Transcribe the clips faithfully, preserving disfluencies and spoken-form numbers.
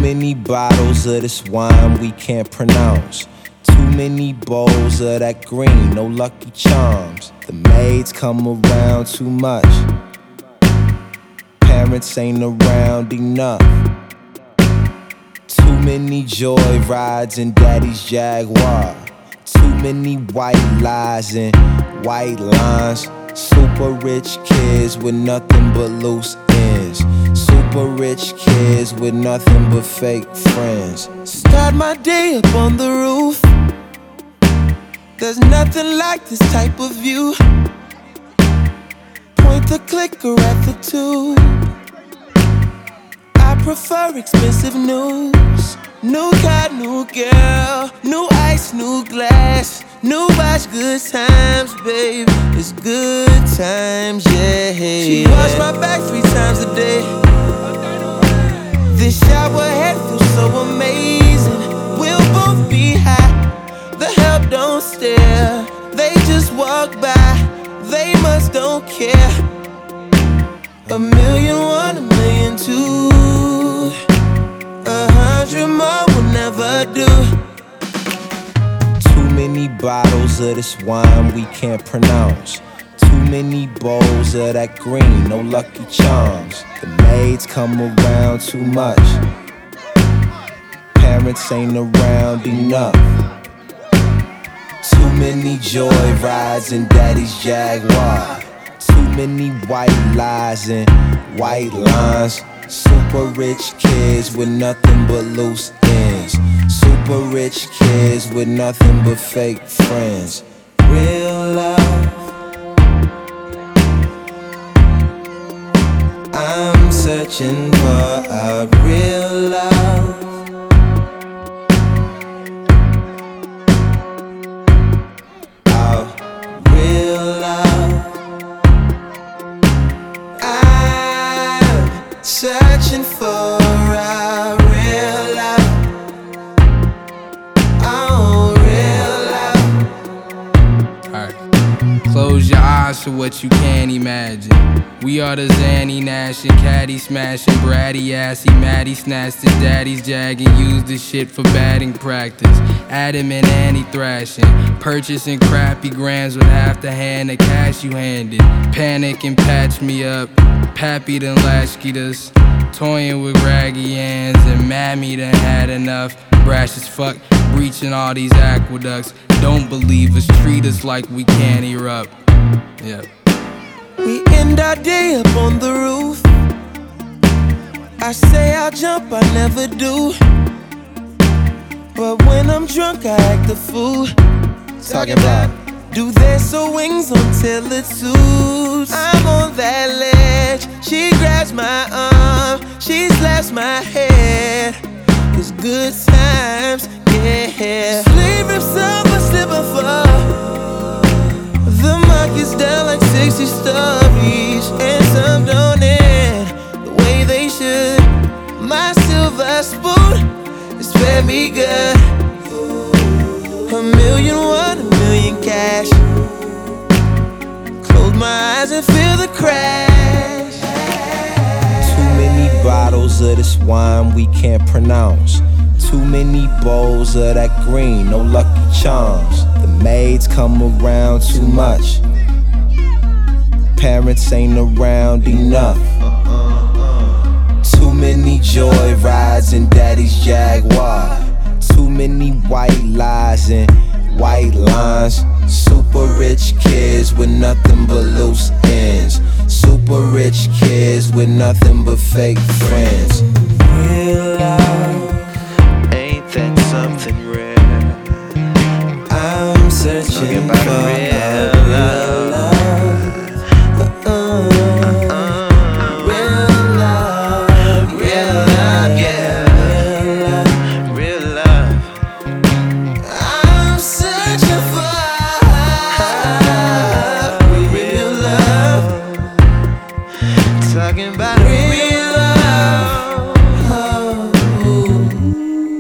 many bottles of this wine we can't pronounce. Too many bowls of that green, no Lucky Charms. The maids come around too much. Parents ain't around enough. Too many joy rides in daddy's Jaguar. Too many white lies and white lines. Super rich kids with nothing but loose ends. Super rich kids with nothing but fake friends. Start my day up on the roof. There's nothing like this type of view. Point the clicker at the tube. I prefer expensive news. New car, new girl, new ice, new glass. New watch, good times, babe. It's good times, yeah. She wash my back three times a day. This shower head feels so amazing. We'll both be high. The help don't stare. They just walk by. They must don't care. A million one, a million two. A hundred more will never do. Too many bottles of this wine we can't pronounce. Too many bowls of that green, no Lucky Charms. The maids come around too much. Parents ain't around enough. Too many joy rides in daddy's Jaguar. Too many white lies and white lines. Super rich kids with nothing but loose ends. Super rich kids with nothing but fake friends. Real love, I'm searching for a real love. A real love. I'm searching for a real love. Oh, real love. Alright. Close your eyes to what you can't imagine. We are the Zanny Nash and Caddy smashing, bratty assy, Maddie snatched his daddy's jag and used the shit for batting practice. Adam and Annie thrashing, purchasing crappy grams with half the hand of cash you handed. Panic and patch me up, Pappy done latchkeyed us. Toying with raggy hands and Mammy done had enough. Brash as fuck, breaching all these aqueducts. Don't believe us, treat us like we can't erupt. Yeah. We end our day up on the roof. I say I'll jump, I never do. But when I'm drunk, I act a fool. Talking about do they sew wings until it suits? I'm on that ledge. She grabs my arm, she slaps my head. It's good times, yeah. Sleeve rips up, I slip and fall. The market's down like sixty stories, and some don't end the way they should. My silver spoon is very good. A million one, a million cash. Close my eyes and feel the crash. Too many bottles of this wine we can't pronounce. Too many bowls of that green, no Lucky Charms. The maids come around too much. Parents ain't around enough. Too many joy rides in daddy's Jaguar. Too many white lies and white lines. Super rich kids with nothing but loose ends. Super rich kids with nothing but fake friends. Real love, ain't that something rare? I'm searching for a real love.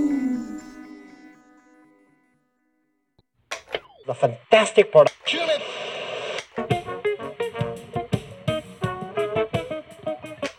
The fantastic product.